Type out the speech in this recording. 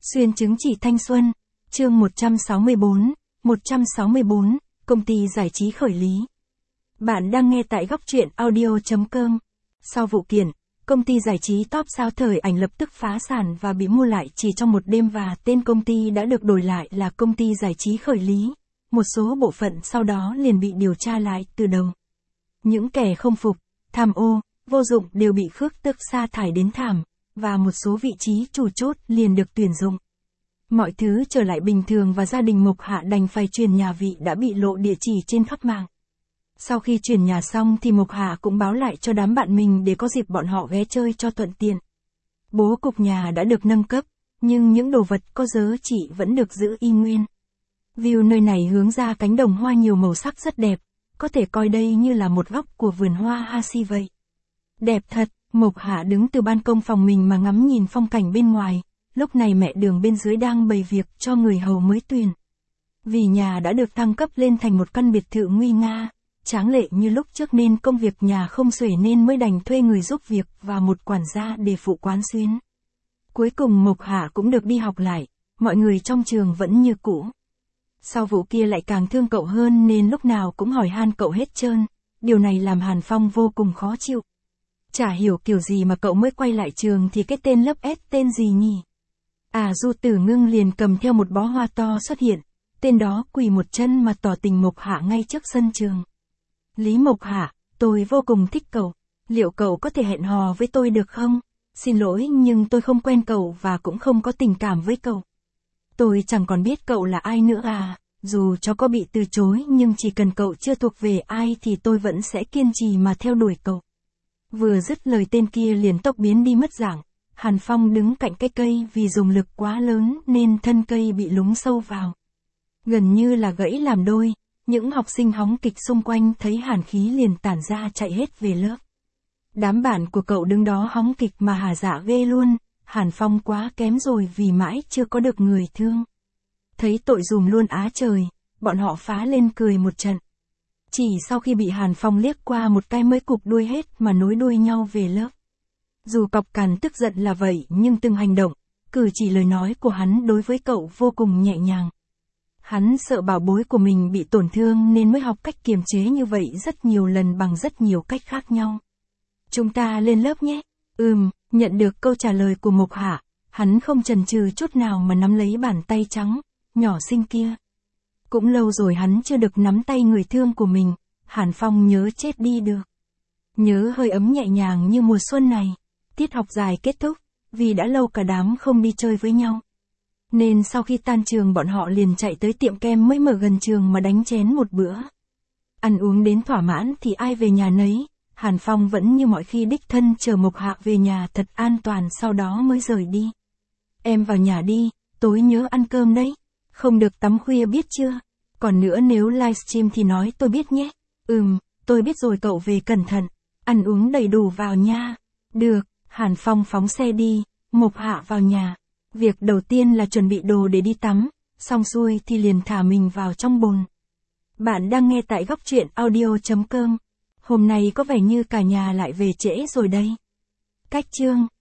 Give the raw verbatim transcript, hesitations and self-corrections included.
Xuyên chứng chỉ thanh xuân, chương một trăm sáu mươi tư, một trăm sáu mươi tư, công ty giải trí khởi lý. Bạn đang nghe tại góc truyện audio chấm com. Sau vụ kiện, công ty giải trí top sao thời ảnh lập tức phá sản và bị mua lại chỉ trong một đêm và tên công ty đã được đổi lại là công ty giải trí khởi lý. Một số bộ phận sau đó liền bị điều tra lại từ đầu. Những kẻ không phục, tham ô, vô dụng đều bị khước tước sa thải đến thảm, và một số vị trí chủ chốt liền được tuyển dụng. Mọi thứ trở lại bình thường và gia đình Mộc Hạ đành phải chuyển nhà vị đã bị lộ địa chỉ trên khắp mạng. Sau khi chuyển nhà xong thì Mộc Hạ cũng báo lại cho đám bạn mình để có dịp bọn họ ghé chơi cho thuận tiện. Bố cục nhà đã được nâng cấp, nhưng những đồ vật có giá trị vẫn được giữ y nguyên. View nơi này hướng ra cánh đồng hoa nhiều màu sắc rất đẹp, có thể coi đây như là một góc của vườn hoa Hasi vậy. Đẹp thật, Mộc Hạ đứng từ ban công phòng mình mà ngắm nhìn phong cảnh bên ngoài, lúc này mẹ Đường bên dưới đang bày việc cho người hầu mới tuyển. Vì nhà đã được thăng cấp lên thành một căn biệt thự nguy nga, tráng lệ như lúc trước nên công việc nhà không xuể nên mới đành thuê người giúp việc và một quản gia để phụ quán xuyến. Cuối cùng Mộc Hạ cũng được đi học lại, mọi người trong trường vẫn như cũ. Sau vụ kia lại càng thương cậu hơn nên lúc nào cũng hỏi han cậu hết trơn, điều này làm Hàn Phong vô cùng khó chịu. Chả hiểu kiểu gì mà cậu mới quay lại trường thì cái tên lớp S tên gì nhỉ? À Du Tử Ngưng liền cầm theo một bó hoa to xuất hiện, tên đó quỳ một chân mà tỏ tình Mộc Hạ ngay trước sân trường. Lý Mộc Hạ, tôi vô cùng thích cậu, liệu cậu có thể hẹn hò với tôi được không? Xin lỗi nhưng tôi không quen cậu và cũng không có tình cảm với cậu. Tôi chẳng còn biết cậu là ai nữa à, dù cho có bị từ chối nhưng chỉ cần cậu chưa thuộc về ai thì tôi vẫn sẽ kiên trì mà theo đuổi cậu. Vừa dứt lời tên kia liền tốc biến đi mất dạng. Hàn Phong đứng cạnh cái cây vì dùng lực quá lớn nên thân cây bị lún sâu vào. Gần như là gãy làm đôi, những học sinh hóng kịch xung quanh thấy hàn khí liền tản ra chạy hết về lớp. Đám bạn của cậu đứng đó hóng kịch mà hả dạ ghê luôn, Hàn Phong quá kém rồi vì mãi chưa có được người thương. Thấy tội dùm luôn á trời, bọn họ phá lên cười một trận. Chỉ sau khi bị Hàn Phong liếc qua một cái mới cụp đuôi hết mà nối đuôi nhau về lớp. Dù cọc cằn tức giận là vậy nhưng từng hành động, cử chỉ lời nói của hắn đối với cậu vô cùng nhẹ nhàng. Hắn sợ bảo bối của mình bị tổn thương nên mới học cách kiềm chế như vậy rất nhiều lần bằng rất nhiều cách khác nhau. Chúng ta lên lớp nhé. Ừm, nhận được câu trả lời của Mộc Hạ, hắn không chần chừ chút nào mà nắm lấy bàn tay trắng, nhỏ xinh kia. Cũng lâu rồi hắn chưa được nắm tay người thương của mình, Hàn Phong nhớ chết đi được. Nhớ hơi ấm nhẹ nhàng như mùa xuân này. Tiết học dài kết thúc, vì đã lâu cả đám không đi chơi với nhau. Nên sau khi tan trường bọn họ liền chạy tới tiệm kem mới mở gần trường mà đánh chén một bữa. Ăn uống đến thỏa mãn thì ai về nhà nấy, Hàn Phong vẫn như mọi khi đích thân chờ Mộc Hạ về nhà thật an toàn sau đó mới rời đi. Em vào nhà đi, tối nhớ ăn cơm đấy, không được tắm khuya biết chưa? Còn nữa nếu livestream thì nói tôi biết nhé. Ừm, tôi biết rồi cậu về cẩn thận, ăn uống đầy đủ vào nha. Được. Hàn Phong phóng xe đi, Mộc Hạ vào nhà. Việc đầu tiên là chuẩn bị đồ để đi tắm, xong xuôi thì liền thả mình vào trong bồn. Bạn đang nghe tại góc truyện audio chấm com. Hôm nay có vẻ như cả nhà lại về trễ rồi đây. Cách chương